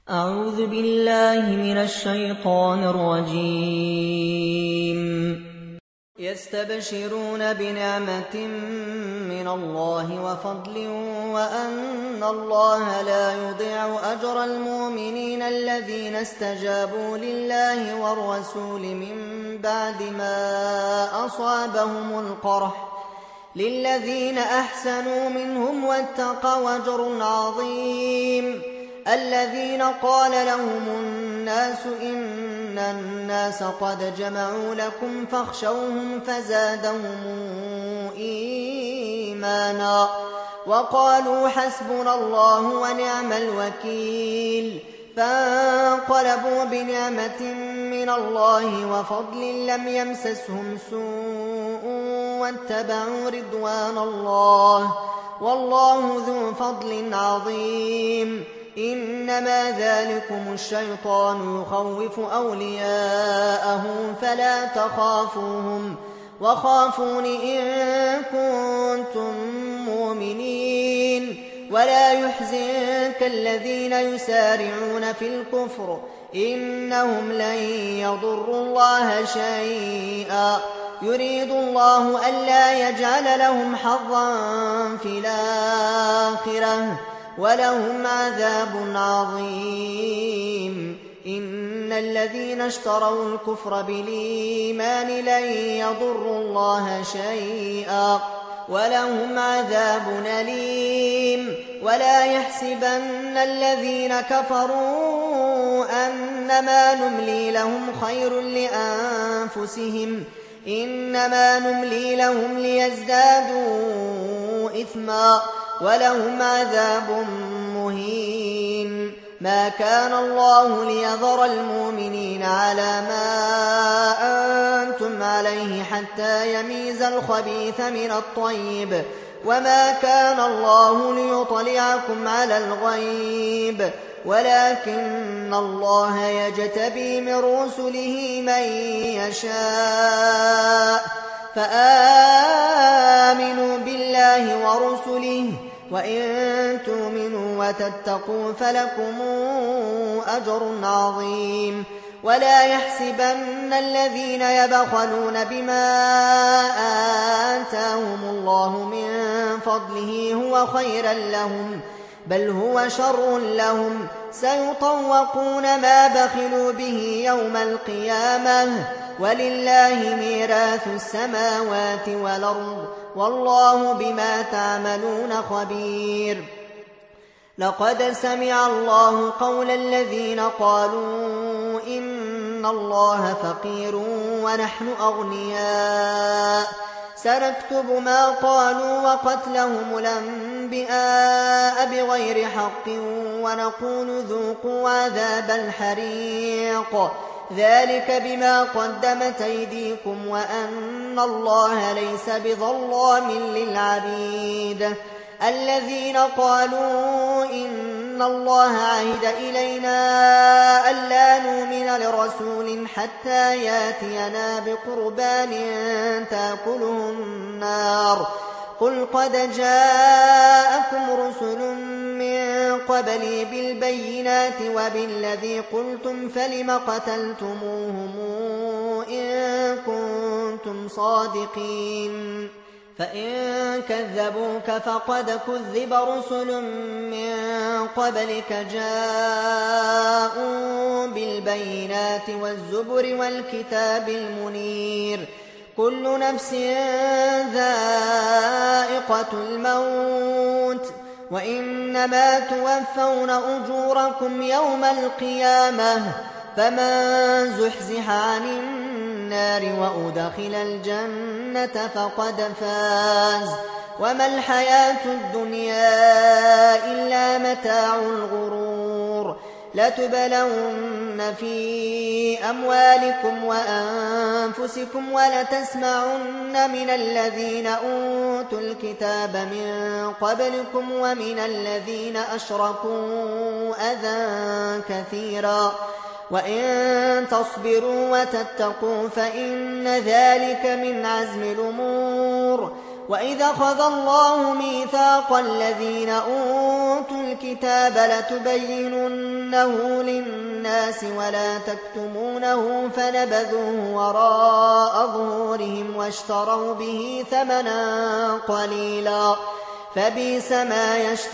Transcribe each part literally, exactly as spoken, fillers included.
أعوذ بالله من الشيطان الرجيم. يستبشرون بنعمة من الله وفضل وأن الله لا يضيع أجر المؤمنين الذين استجابوا لله والرسول من بعد ما أصابهم القرح للذين أحسنوا منهم واتقوا أجر عظيم. الذين قال لهم الناس إن الناس قد جمعوا لكم فاخشوهم فزادهم إيمانا وقالوا حسبنا الله ونعم الوكيل. فانقلبوا بنعمة من الله وفضل لم يمسسهم سوء واتبعوا رضوان الله والله ذو فضل عظيم. إنما ذلكم الشيطان يخوف أولياءه فلا تخافوهم وخافون إن كنتم مؤمنين. ولا يحزنك الذين يسارعون في الكفر إنهم لن يضروا الله شيئا يريد الله ألا يجعل لهم حظا في الآخرة ولهم عذاب عظيم. إن الذين اشتروا الكفر بالإيمان لن يضروا الله شيئا ولهم عذاب أليم. ولا يحسبن الذين كفروا أنما نملي لهم خير لأنفسهم إنما نملي لهم ليزدادوا إثما ولهم عذاب مهين. ما كان الله ليذر المؤمنين على ما أنتم عليه حتى يميز الخبيث من الطيب وما كان الله ليطلعكم على الغيب ولكن الله يجتبي من رسله من يشاء. فآمنوا بالله ورسله وإن تؤمنوا وتتقوا فلكم أجر عظيم. ولا يحسبن الذين يبخلون بما آتاهم الله من فضله هو خيرا لهم بل هو شر لهم سيطوقون ما بخلوا به يوم القيامة ولله ميراث السماوات والأرض والله بما تعملون خبير. لقد سمع الله قول الذين قالوا إن الله فقير ونحن أغنياء سنكتب ما قالوا وقتلهم الأنبياء بغير حق ونقول ذوقوا عذاب الحريق ذلك بما قدمت أيديكم وأن الله ليس بظلام للعبيد. الذين قالوا إن الله عهد إلينا ألا نؤمن لرسول حتى ياتينا بقربان تأكله النار قل قد جاءكم رسل من قبلي بالبينات وبالذي قلتم فلم قتلتموهم إن كنتم صادقين. فإن كذبوك فقد كذب رسل من قبلك جاءوا بالبينات والزبر والكتاب المنير. كل نفس ذائقة الموت وإنما توفون أجوركم يوم القيامة فمن زحزح عن النار وأدخل الجنة فقد فاز وما الحياة الدنيا إلا متاع الغرور. لتبلون في أموالكم وأنفسكم ولتسمعن من الذين أوتوا الكتاب من قبلكم ومن الذين أشركوا أذى كثيرا وإن تصبروا وتتقوا فإن ذلك من عزم الأمور. وإذا أخذ الله ميثاق الذين أوتوا أوتوا الكتاب لتبيننه للناس ولا تكتمونه فنبذوه وراء ظهورهم واشتروا به ثمنا قليلا فبئس ما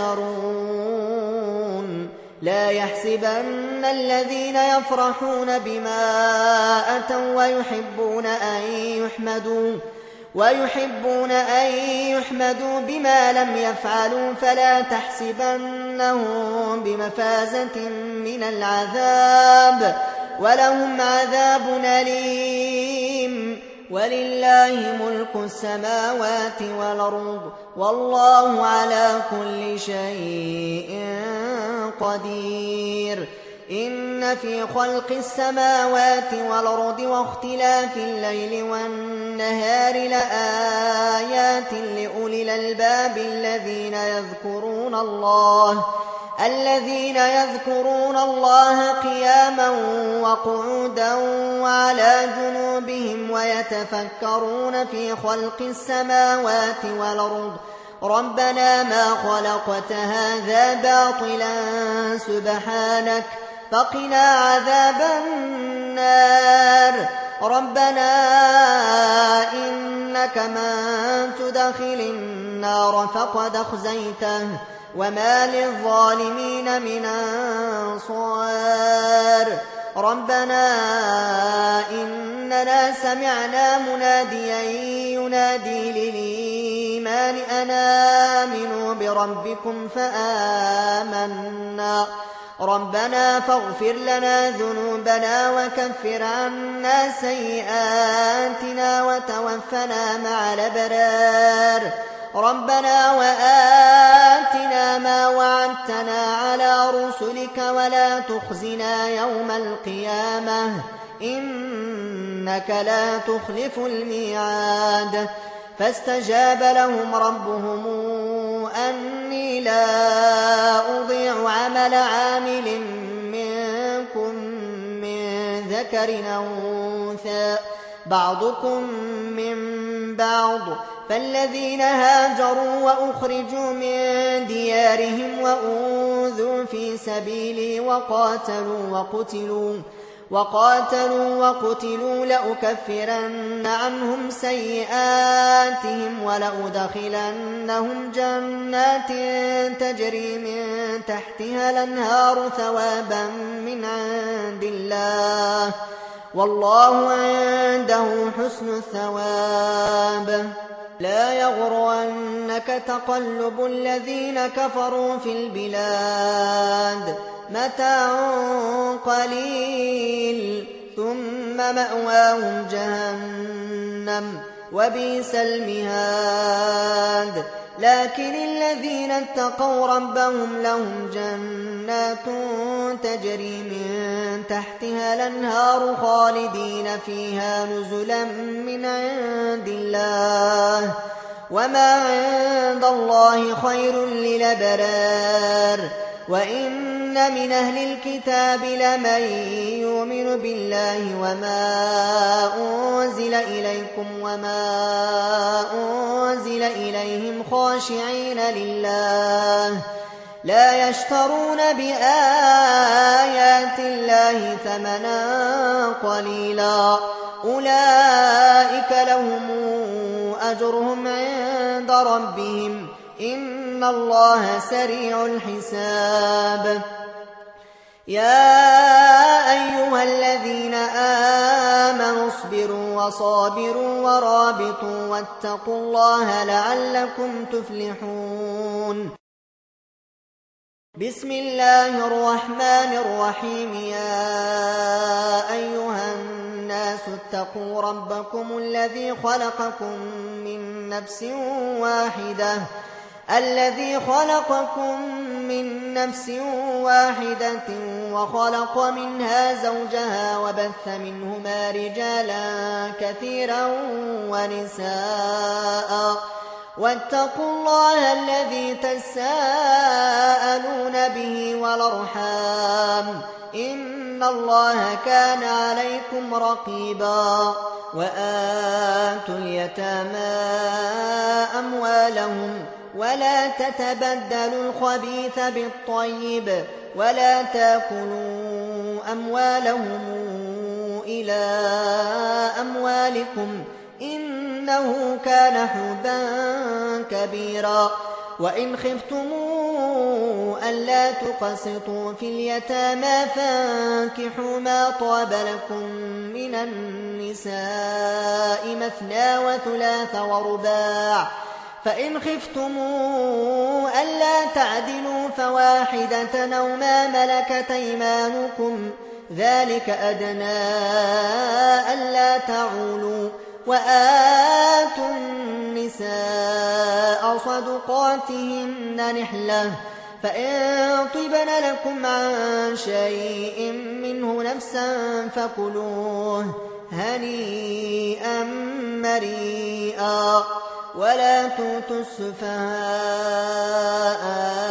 يشترون. لا يحسبن الذين يفرحون بما أتوا ويحبون أن يحمدوا ويحبون أن يحمدوا بما لم يفعلوا فلا تحسبنهم بمفازة من العذاب ولهم عذاب أليم. ولله ملك السماوات والأرض والله على كل شيء قدير. إن في خلق السماوات والأرض واختلاف الليل والنهار لآيات لأولي الألباب الذين يذكرون الله الذين يذكرون الله قياما وقعودا وعلى جنوبهم ويتفكرون في خلق السماوات والأرض ربنا ما خلقت هذا باطلا سبحانك فقنا عذاب النار. ربنا إنك من تدخل النار فقد أخزيته وما للظالمين من أنصار. ربنا إننا سمعنا مناديا ينادي للإيمان أن آمنوا بربكم فآمنا ربنا فاغفر لنا ذنوبنا وكفر عنا سيئاتنا وتوفنا مع الأبرار. ربنا وآتنا ما وعدتنا على رسلك ولا تخزنا يوم القيامة إنك لا تخلف الميعاد. فاستجاب لهم ربهم أني لا أضيع عمل عامل منكم من ذكر أو أنثى بعضكم من بعض فالذين هاجروا وأخرجوا من ديارهم وأوذوا في سبيلي وقاتلوا وقتلوا وقاتلوا وقتلوا لأكفرن عنهم سيئاتهم ولأدخلنهم جنات تجري من تحتها الأنهار ثوابا من عند الله والله عنده حسن الثواب. لا يغرنك تقلب الذين كفروا في البلاد متاع قليل ثم مأواهم جهنم وبئس المهاد. لكن الذين اتقوا ربهم لهم جنات تجري من تحتها الأنهار خالدين فيها نزلا من عند الله وما عند الله خير للأبرار. وإن من أهل الكتاب لمن يؤمن بالله وما أنزل إليكم وما أنزل إليهم خاشعين لله لا يشترون بآيات الله ثمنا قليلا أولئك لهم أجرهم عند ربهم إن الله سريع الحساب. يا أيها الذين آمنوا اصبروا وصابروا ورابطوا واتقوا الله لعلكم تفلحون. بسم الله الرحمن الرحيم. يا أيها الناس اتقوا ربكم الذي خلقكم من نفس واحدة الذي خلقكم من نفس واحدة وخلق منها زوجها وبث منهما رجالا كثيرا ونساء واتقوا الله الذي تساءلون به والأرحام إن الله كان عليكم رقيبا. وآتوا اليتامى أموالهم ولا تتبدلوا الخبيث بالطيب ولا تاكلوا أموالهم إلى أموالكم إنه كان حوبا كبيرا وإن خفتموا ألا تقسطوا في اليتامى فانكحوا ما طاب لكم من النساء مثنى وثلاث ورباع فإن خفتموا ألا تعدلوا فواحدة أو ما ملكت أيمانكم ذلك أدنى ألا تعولوا وآتوا النساء صدقاتهن نحلة فإن طبن لكم عن شيء منه نفسا فكلوه هنيئا مريئا ولا تؤتوا السفهاء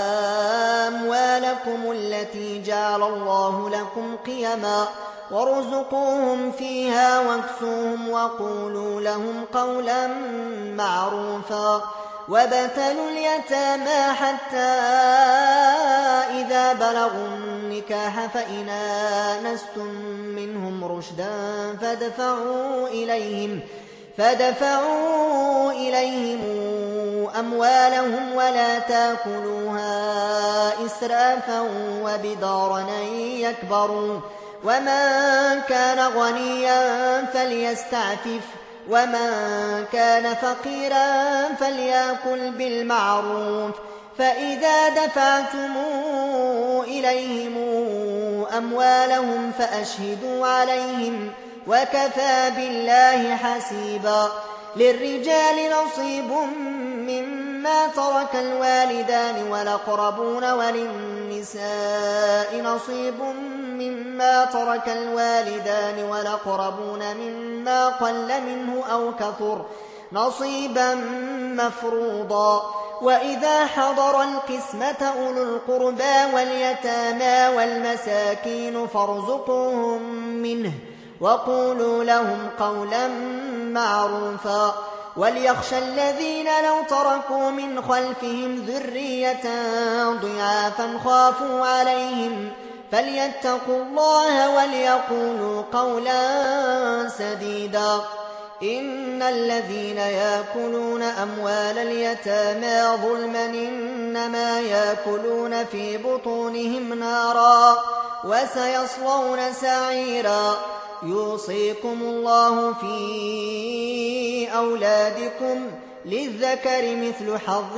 أموالكم التي جعل الله لكم قيما وارزقوهم فيها واكسوهم وقولوا لهم قولا معروفا وابتلوا اليتامى حتى إذا بلغوا النكاح فإن آنستم منهم رشدا فادفعوا إليهم فادفعوا إليهم أموالهم ولا تاكلوها إسرافا وبدارا يكبروا ومن كان غنيا فليستعفف ومن كان فقيرا فليأكل بالمعروف فإذا دفعتم إليهم أموالهم فأشهدوا عليهم وكفى بالله حسيبا للرجال نصيب مما ترك الوالدان والأقربون وللنساء نصيب مما ترك الوالدان والأقربون مما قل منه أو كثر نصيبا مفروضا وإذا حضر القسمة أولو القربى واليتامى والمساكين فارزقوهم منه وقولوا لهم قولا معروفا وليخشى الذين لو تركوا من خلفهم ذرية ضعافا خافوا عليهم فليتقوا الله وليقولوا قولا سديدا إن الذين يأكلون أموال اليتامى ظلما إنما يأكلون في بطونهم نارا وسيصلون سعيرا يوصيكم الله في أولادكم للذكر مثل حظ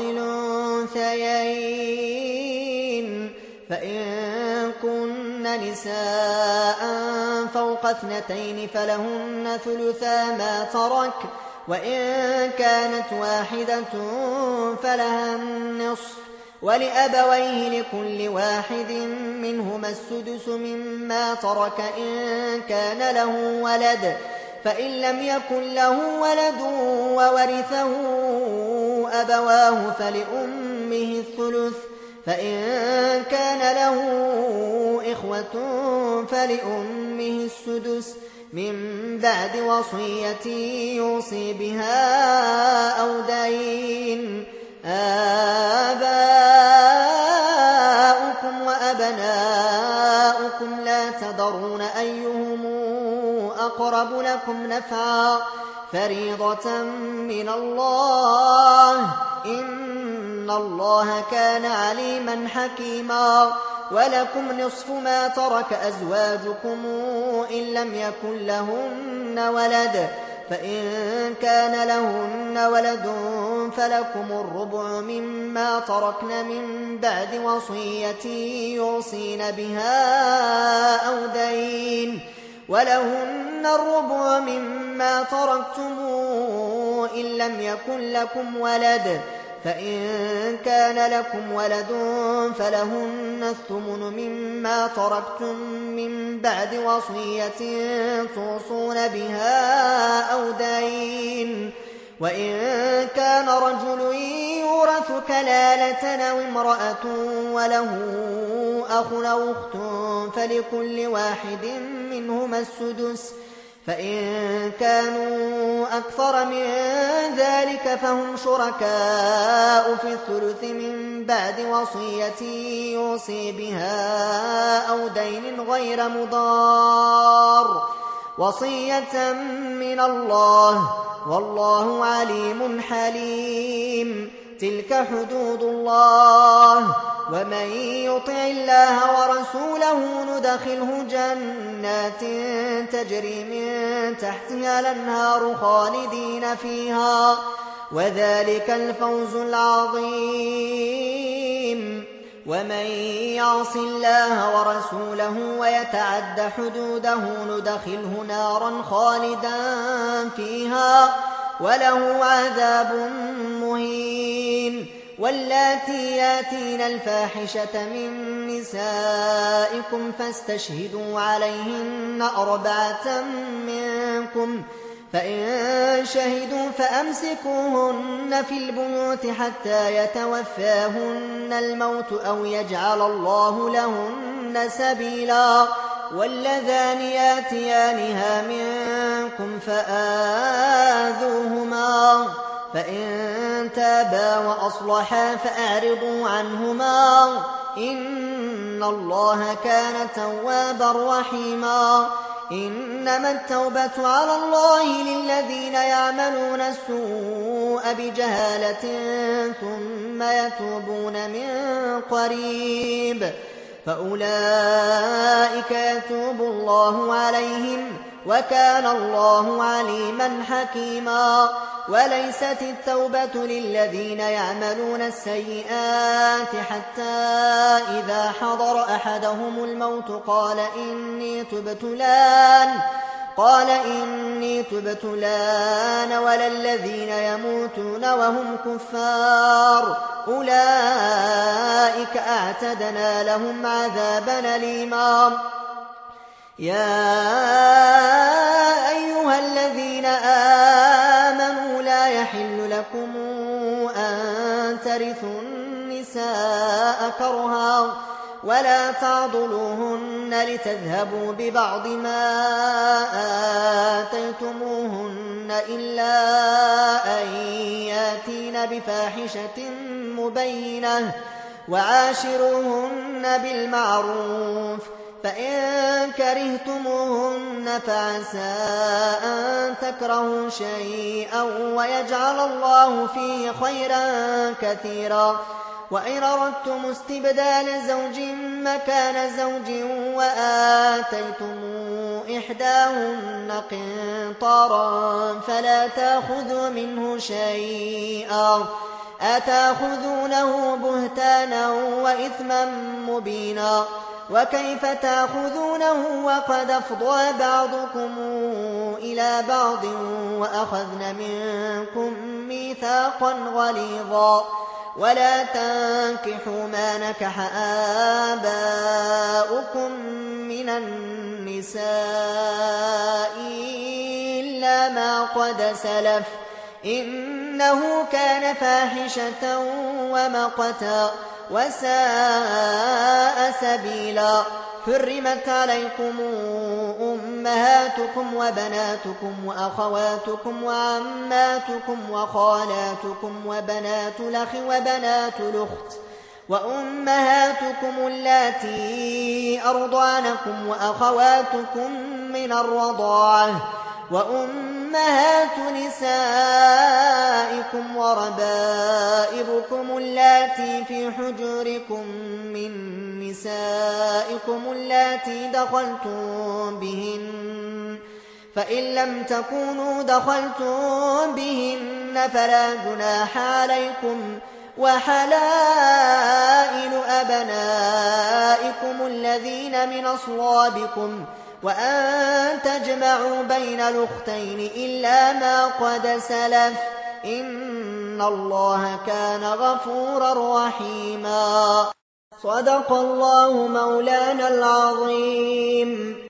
الأنثيين فإن كن نساء فوق اثنتين فلهن ثلثا ما ترك وإن كانت واحدة فلها النصف ولأبويه لكل واحد منهما السدس مما ترك إن كان له ولد فإن لم يكن له ولد وورثه أبواه فلأمه الثلث فإن كان له إخوة فلأمه السدس من بعد وصية يوصي بها أو دين آباؤكم وأبناؤكم لا تدرون أيهم أقرب لكم نفعا فريضة من الله إن الله كان عليما حكيما ولكم نصف ما ترك أزواجكم إن لم يكن لهن ولد فإن كان لهن ولد فلكم الربع مما تركن من بعد وصية يوصين بها أو دين ولهن الربع مما تركتم إن لم يكن لكم ولد فإن كان لكم ولد فلهن الثمن مما تركتم من بعد وصية توصون بها أو دين وإن كان رجل يورث كلالة أو امرأة وله أخ أو أخت فلكل واحد منهما السدس فإن كانوا أكثر من ذلك فهم شركاء في الثلث من بعد وصية يوصي بها أو دين غير مضار وصية من الله والله عليم حليم. تلك حدود الله ومن يطع الله ورسوله ندخله جنات تجري من تحتها الأنهار خالدين فيها وذلك الفوز العظيم. ومن يعص الله ورسوله ويتعد حدوده ندخله نارا خالدا فيها وله عذاب مهين. واللاتي ياتين الفاحشة من نسائكم فاستشهدوا عليهن أربعة منكم فإن شهدوا فأمسكوهن في البيوت حتى يتوفاهن الموت أو يجعل الله لهن سبيلا. واللذان ياتيانها منكم فآذوهما فإن تابا وأصلحا فأعرضوا عنهما إن الله كان توابا رحيما. إنما التوبة على الله للذين يعملون السوء بجهالة ثم يتوبون من قريب فأولئك يتوب الله عليهم وكان الله عليما حكيما. وليست التوبة للذين يعملون السيئات حتى إذا حضر أحدهم الموت قال إني تبت الآن قال إني تبت الآن ولا الذين يموتون وهم كفار أولئك أعتدنا لهم عذابا أليما. يا أيها الذين آمنوا لا يحل لكم أن ترثوا النساء كرها ولا تعضلوهن لتذهبوا ببعض ما آتيتموهن إلا أن ياتين بفاحشة مبينة وعاشروهن بالمعروف فإن كرهتموهن فعسى أن تكرهوا شيئا ويجعل الله فيه خيرا كثيرا. وإن أردتم استبدال زوج مكان زوج وآتيتم إحداهن قنطارا فلا تأخذوا منه شيئا أتأخذونه بهتانا وإثما مبينا. وكيف تأخذونه وقد أفضى بعضكم إلى بعض وأخذن منكم ميثاقا غليظا. ولا تنكحوا ما نكح آباؤكم من النساء إلا ما قد سلف إنه كان فاحشة ومقتا وساء سبيلا. حرمت عليكم أمهاتكم وبناتكم وأخواتكم وعماتكم وخالاتكم وبنات الأخ وبنات الأخت وأمهاتكم اللاتي أرضعنكم وأخواتكم من الرضاعة وأمهات نسائكم وربائبكم اللاتي في حجوركم من نسائكم اللاتي دخلتم بهن فإن لم تكونوا دخلتم بهن فلا جناح عليكم وحلائل أبنائكم الذين من أصلابكم وأن تجمعوا بين الأختين إلا ما قد سلف إن الله كان غفورا رحيما. صدق الله مولانا العظيم.